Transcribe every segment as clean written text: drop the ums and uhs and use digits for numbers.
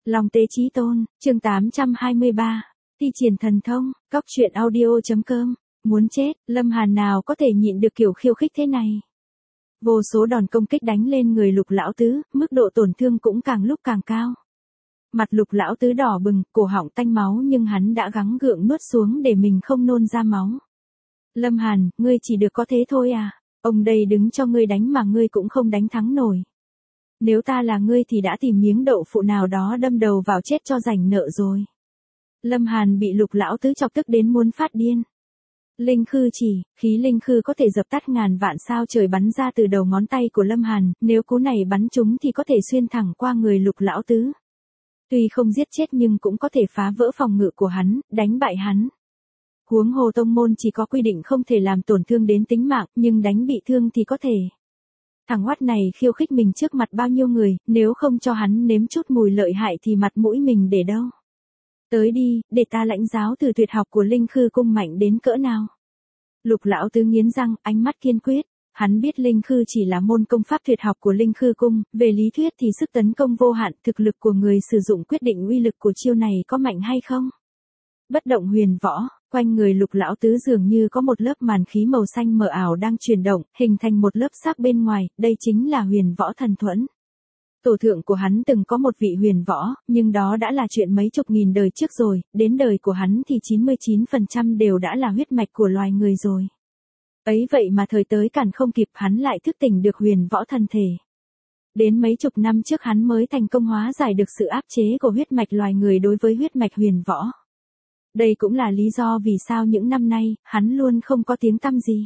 Long tế chí tôn, chương 823. Thi triển thần thông, Cóc truyện audio.com. Muốn chết, Lâm Hàn nào có thể nhịn được kiểu khiêu khích thế này. Vô số đòn công kích đánh lên người Lục lão tứ, mức độ tổn thương cũng càng lúc càng cao. Mặt Lục lão tứ đỏ bừng, cổ họng tanh máu, nhưng hắn đã gắng gượng nuốt xuống để mình không nôn ra máu. Lâm Hàn, ngươi chỉ được có thế thôi à? Ông đây đứng cho ngươi đánh mà ngươi cũng không đánh thắng nổi. Nếu ta là ngươi thì đã tìm miếng đậu phụ nào đó đâm đầu vào chết cho rảnh nợ rồi. Lâm Hàn bị Lục lão tứ chọc tức đến muốn phát điên. Linh khư chỉ, khí linh khư có thể dập tắt ngàn vạn sao trời bắn ra từ đầu ngón tay của Lâm Hàn, nếu cú này bắn trúng thì có thể xuyên thẳng qua người Lục lão tứ. Tuy không giết chết nhưng cũng có thể phá vỡ phòng ngự của hắn, đánh bại hắn. Huống hồ tông môn chỉ có quy định không thể làm tổn thương đến tính mạng, nhưng đánh bị thương thì có thể. Thằng oát này khiêu khích mình trước mặt bao nhiêu người, nếu không cho hắn nếm chút mùi lợi hại thì mặt mũi mình để đâu. Tới đi, để ta lãnh giáo từ tuyệt học của Linh Khư Cung mạnh đến cỡ nào. Lục lão tứ nghiến răng, ánh mắt kiên quyết. Hắn biết Linh Khư chỉ là môn công pháp tuyệt học của Linh Khư Cung, về lý thuyết thì sức tấn công vô hạn, thực lực của người sử dụng quyết định uy lực của chiêu này có mạnh hay không. Bất động huyền võ, quanh người Lục lão tứ dường như có một lớp màn khí màu xanh mờ ảo đang chuyển động, hình thành một lớp xác bên ngoài, đây chính là huyền võ thần thuẫn. Tổ thượng của hắn từng có một vị huyền võ, nhưng đó đã là chuyện mấy chục nghìn đời trước rồi, đến đời của hắn thì 99% đều đã là huyết mạch của loài người rồi. Ấy vậy mà thời tới cản không kịp, hắn lại thức tỉnh được huyền võ thần thể. Đến mấy chục năm trước hắn mới thành công hóa giải được sự áp chế của huyết mạch loài người đối với huyết mạch huyền võ. Đây cũng là lý do vì sao những năm nay, hắn luôn không có tiếng tăm gì.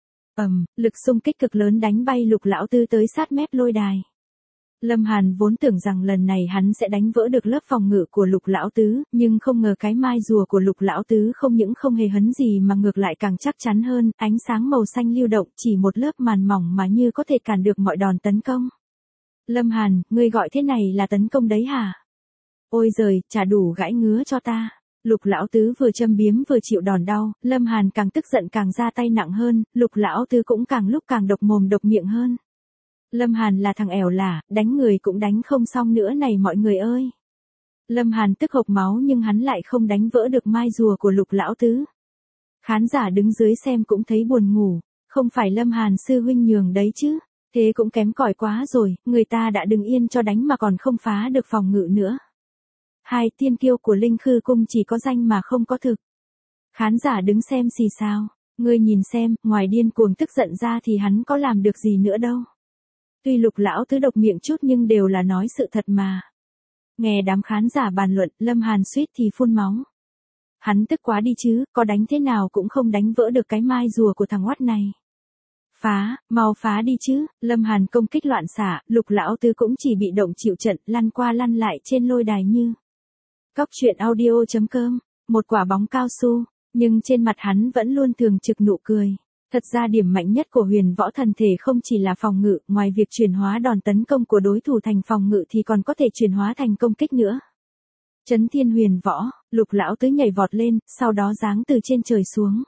Lực xung kích cực lớn đánh bay Lục lão tứ tới sát mép lôi đài. Lâm Hàn vốn tưởng rằng lần này hắn sẽ đánh vỡ được lớp phòng ngự của Lục lão tứ, nhưng không ngờ cái mai rùa của Lục lão tứ không những không hề hấn gì mà ngược lại càng chắc chắn hơn, ánh sáng màu xanh lưu động, chỉ một lớp màn mỏng mà như có thể cản được mọi đòn tấn công. Lâm Hàn, ngươi gọi thế này là tấn công đấy hả? Ôi giời, chả đủ gãi ngứa cho ta. Lục lão tứ vừa châm biếm vừa chịu đòn đau, Lâm Hàn càng tức giận càng ra tay nặng hơn, Lục lão tứ cũng càng lúc càng độc mồm độc miệng hơn. Lâm Hàn là thằng ẻo lả, đánh người cũng đánh không xong nữa này mọi người ơi. Lâm Hàn tức hộc máu nhưng hắn lại không đánh vỡ được mai rùa của Lục lão tứ. Khán giả đứng dưới xem cũng thấy buồn ngủ, không phải Lâm Hàn sư huynh nhường đấy chứ, thế cũng kém cỏi quá rồi, người ta đã đứng yên cho đánh mà còn không phá được phòng ngự nữa. Hai tiên kiêu của Linh Khư Cung chỉ có danh mà không có thực. Khán giả đứng xem xì xào, ngươi nhìn xem, ngoài điên cuồng tức giận ra thì hắn có làm được gì nữa đâu. Tuy Lục lão tứ độc miệng chút nhưng đều là nói sự thật mà. Nghe đám khán giả bàn luận, Lâm Hàn suýt thì phun máu. Hắn tức quá đi chứ, có đánh thế nào cũng không đánh vỡ được cái mai rùa của thằng oát này. Phá, mau phá đi chứ, Lâm Hàn công kích loạn xạ, Lục lão tứ cũng chỉ bị động chịu trận, lăn qua lăn lại trên lôi đài như. Cóc truyện audio.com, một quả bóng cao su, nhưng trên mặt hắn vẫn luôn thường trực nụ cười. Thật ra điểm mạnh nhất của huyền võ thần thể không chỉ là phòng ngự, ngoài việc chuyển hóa đòn tấn công của đối thủ thành phòng ngự thì còn có thể chuyển hóa thành công kích nữa. Chấn thiên huyền võ, Lục lão tứ nhảy vọt lên, sau đó giáng từ trên trời xuống.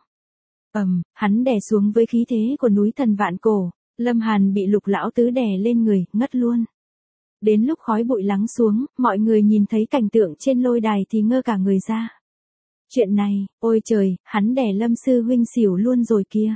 Hắn đè xuống với khí thế của núi thần vạn cổ, Lâm Hàn bị Lục lão tứ đè lên người, ngất luôn. Đến lúc khói bụi lắng xuống, mọi người nhìn thấy cảnh tượng trên lôi đài thì ngơ cả người ra. Chuyện này, ôi trời, hắn đè Lâm sư huynh xỉu luôn rồi kia.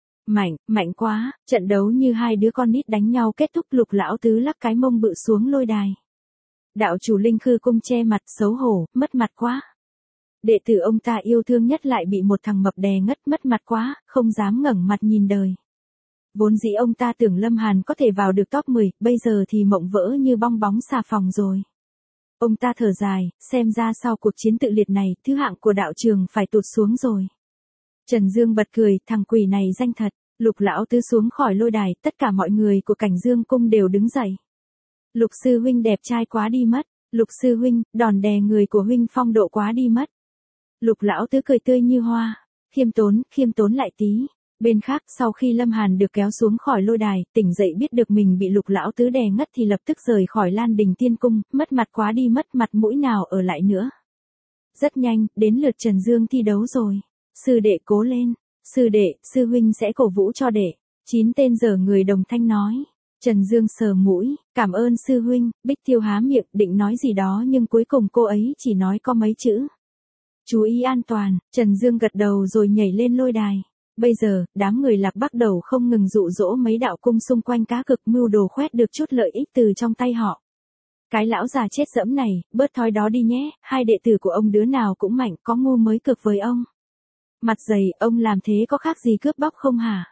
Mạnh quá, trận đấu như hai đứa con nít đánh nhau kết thúc, Lục lão tứ lắc cái mông bự xuống lôi đài. Đạo chủ Linh Khư Cung che mặt xấu hổ, mất mặt quá. Đệ tử ông ta yêu thương nhất lại bị một thằng mập đè ngất, mất mặt quá, không dám ngẩng mặt nhìn đời. Vốn dĩ ông ta tưởng Lâm Hàn có thể vào được top 10, bây giờ thì mộng vỡ như bong bóng xà phòng rồi. Ông ta thở dài, xem ra sau cuộc chiến tự liệt này, thứ hạng của đạo trường phải tụt xuống rồi. Trần Dương bật cười, thằng quỷ này danh thật. Lục lão tứ xuống khỏi lôi đài, tất cả mọi người của Cảnh Dương Cung đều đứng dậy. Lục sư huynh đẹp trai quá đi mất. Lục sư huynh, đòn đè người của huynh phong độ quá đi mất. Lục lão tứ cười tươi như hoa. Khiêm tốn lại tí. Bên khác, sau khi Lâm Hàn được kéo xuống khỏi lôi đài, tỉnh dậy biết được mình bị Lục lão tứ đè ngất thì lập tức rời khỏi Lan Đình Tiên Cung, mất mặt quá đi mất, mặt mũi nào ở lại nữa. Rất nhanh, đến lượt Trần Dương thi đấu rồi. Sư đệ cố lên. Sư đệ, sư huynh sẽ cổ vũ cho đệ. 9 tên dở người đồng thanh nói. Trần Dương sờ mũi, cảm ơn sư huynh. Bích Tiêu há miệng định nói gì đó nhưng cuối cùng cô ấy chỉ nói có mấy chữ. Chú ý an toàn. Trần Dương gật đầu rồi nhảy lên lôi đài. Bây giờ, đám người Lạc bắt đầu không ngừng dụ dỗ mấy đạo cung xung quanh cá cực mưu đồ khoét được chút lợi ích từ trong tay họ. Cái lão già chết dẫm này, bớt thói đó đi nhé, hai đệ tử của ông đứa nào cũng mạnh, có ngu mới cực với ông. Mặt dày, ông làm thế có khác gì cướp bóc không hả?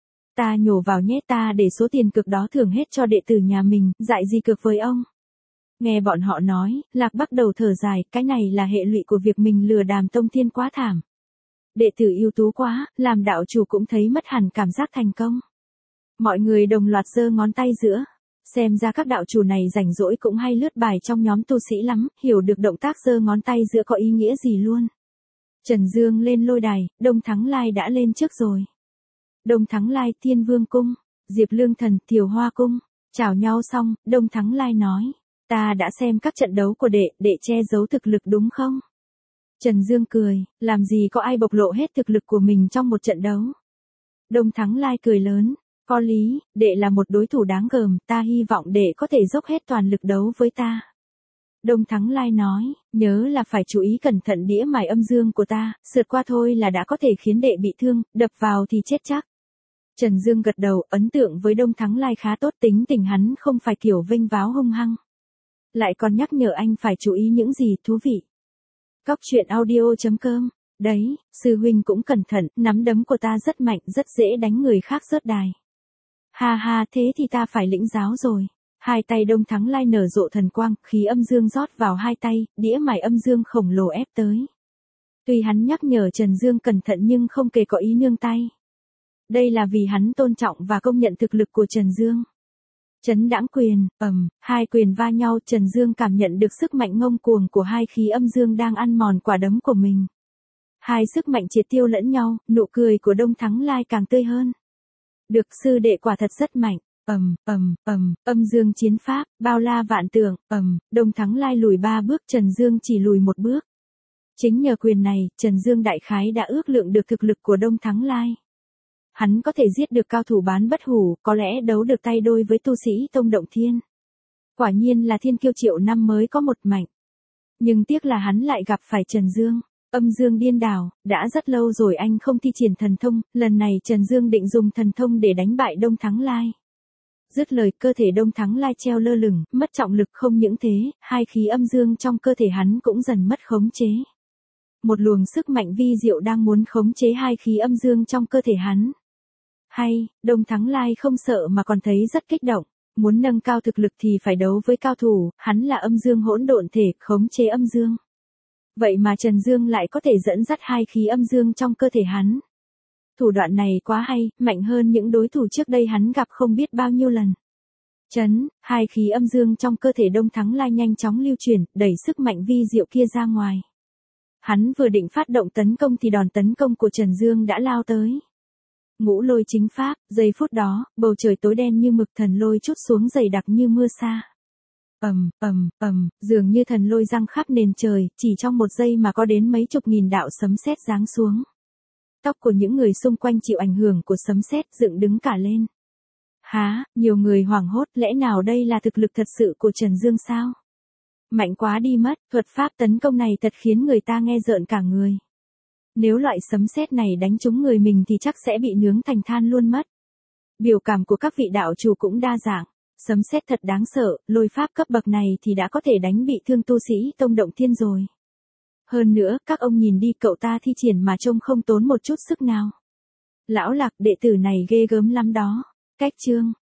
Ta nhổ vào nhé, ta để số tiền cực đó thưởng hết cho đệ tử nhà mình, dại gì cực với ông. Nghe bọn họ nói, Lạc bắt đầu thở dài, cái này là hệ lụy của việc mình lừa Đàm Tông Thiên quá thảm. Đệ tử ưu tú quá, làm đạo chủ cũng thấy mất hẳn cảm giác thành công. Mọi người đồng loạt giơ ngón tay giữa. Xem ra các đạo chủ này rảnh rỗi cũng hay lướt bài trong nhóm tu sĩ lắm, hiểu được động tác giơ ngón tay giữa có ý nghĩa gì luôn. Trần Dương lên lôi đài, Đông Thắng Lai đã lên trước rồi. Đông Thắng Lai, Thiên Vương Cung, Diệp Lương Thần, Thiều Hoa Cung. Chào nhau xong, Đông Thắng Lai nói. Ta đã xem các trận đấu của đệ che giấu thực lực đúng không? Trần Dương cười, làm gì có ai bộc lộ hết thực lực của mình trong một trận đấu. Đông Thắng Lai cười lớn, có lý, đệ là một đối thủ đáng gờm, ta hy vọng đệ có thể dốc hết toàn lực đấu với ta. Đông Thắng Lai nói, nhớ là phải chú ý cẩn thận đĩa mài âm dương của ta, sượt qua thôi là đã có thể khiến đệ bị thương, đập vào thì chết chắc. Trần Dương gật đầu, ấn tượng với Đông Thắng Lai khá tốt, tính tình hắn không phải kiểu vênh váo hung hăng. Lại còn nhắc nhở anh phải chú ý những gì thú vị. Cóc truyện audio.com. Đấy, sư huynh cũng cẩn thận, nắm đấm của ta rất mạnh, rất dễ đánh người khác rớt đài. Ha ha, thế thì ta phải lĩnh giáo rồi. Hai tay Đông Thắng Lai nở rộ thần quang, khí âm dương rót vào hai tay, đĩa mài âm dương khổng lồ ép tới. Tuy hắn nhắc nhở Trần Dương cẩn thận nhưng không kề có ý nương tay. Đây là vì hắn tôn trọng và công nhận thực lực của Trần Dương. Chấn đãng quyền, hai quyền va nhau, Trần Dương cảm nhận được sức mạnh ngông cuồng của hai khí âm dương đang ăn mòn quả đấm của mình. Hai sức mạnh triệt tiêu lẫn nhau, nụ cười của Đông Thắng Lai càng tươi hơn. Được, sư đệ quả thật rất mạnh. Âm dương chiến pháp, bao la vạn tượng, Đông Thắng Lai lùi 3 bước, Trần Dương chỉ lùi 1 bước. Chính nhờ quyền này, Trần Dương đại khái đã ước lượng được thực lực của Đông Thắng Lai. Hắn có thể giết được cao thủ bán bất hủ, có lẽ đấu được tay đôi với tu sĩ Tông Động Thiên. Quả nhiên là thiên kiêu triệu năm mới có một mạnh. Nhưng tiếc là hắn lại gặp phải Trần Dương. Âm dương điên đảo, đã rất lâu rồi anh không thi triển thần thông, lần này Trần Dương định dùng thần thông để đánh bại Đông Thắng Lai. Dứt lời, cơ thể Đông Thắng Lai treo lơ lửng, mất trọng lực, không những thế, hai khí âm dương trong cơ thể hắn cũng dần mất khống chế. Một luồng sức mạnh vi diệu đang muốn khống chế hai khí âm dương trong cơ thể hắn. Hay, Đông Thắng Lai không sợ mà còn thấy rất kích động. Muốn nâng cao thực lực thì phải đấu với cao thủ, hắn là âm dương hỗn độn thể, khống chế âm dương. Vậy mà Trần Dương lại có thể dẫn dắt hai khí âm dương trong cơ thể hắn. Thủ đoạn này quá hay, mạnh hơn những đối thủ trước đây hắn gặp không biết bao nhiêu lần. Hai khí âm dương trong cơ thể Đông Thắng Lai nhanh chóng lưu chuyển, đẩy sức mạnh vi diệu kia ra ngoài. Hắn vừa định phát động tấn công thì đòn tấn công của Trần Dương đã lao tới. Ngũ lôi chính pháp, giây phút đó, bầu trời tối đen như mực, thần lôi trút xuống dày đặc như mưa sa. Dường như thần lôi giăng khắp nền trời, chỉ trong một giây mà có đến mấy chục nghìn đạo sấm sét giáng xuống. Tóc của những người xung quanh chịu ảnh hưởng của sấm sét dựng đứng cả lên. Há, nhiều người hoảng hốt, lẽ nào đây là thực lực thật sự của Trần Dương sao? Mạnh quá đi mất, thuật pháp tấn công này thật khiến người ta nghe rợn cả người. Nếu loại sấm sét này đánh trúng người mình thì chắc sẽ bị nướng thành than luôn mất. Biểu cảm của các vị đạo chủ cũng đa dạng. Sấm sét thật đáng sợ, lôi pháp cấp bậc này thì đã có thể đánh bị thương tu sĩ Tông Động Thiên rồi. Hơn nữa, các ông nhìn đi, cậu ta thi triển mà trông không tốn một chút sức nào. Lão Lạc, đệ tử này ghê gớm lắm đó. Cách chương